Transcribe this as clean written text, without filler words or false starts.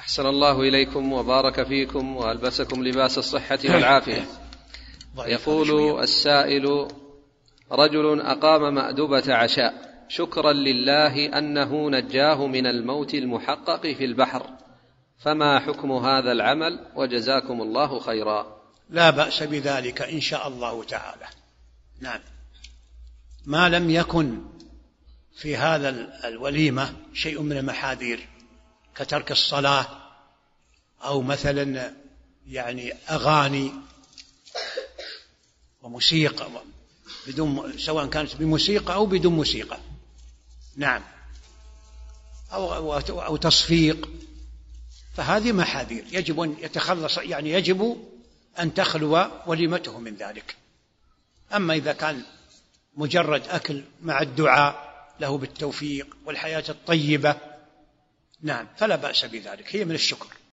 أحسن الله إليكم وبارك فيكم وألبسكم لباس الصحة والعافية. يقول السائل: رجل أقام مأدبة عشاء شكرا لله أنه نجاه من الموت المحقق في البحر، فما حكم هذا العمل؟ وجزاكم الله خيرا. لا بأس بذلك إن شاء الله تعالى. نعم، ما لم يكن في هذا الوليمة شيء من المحاذير كترك الصلاة أو مثلا أغاني وموسيقى سواء كانت بموسيقى أو بدون موسيقى. نعم، أو تصفيق، فهذه محاذير يجب أن يتخلص، يجب أن تخلو وليمته من ذلك. أما إذا كان مجرد أكل مع الدعاء له بالتوفيق والحياة الطيبة، نعم، فلا بأس بذلك، هي من الشكر.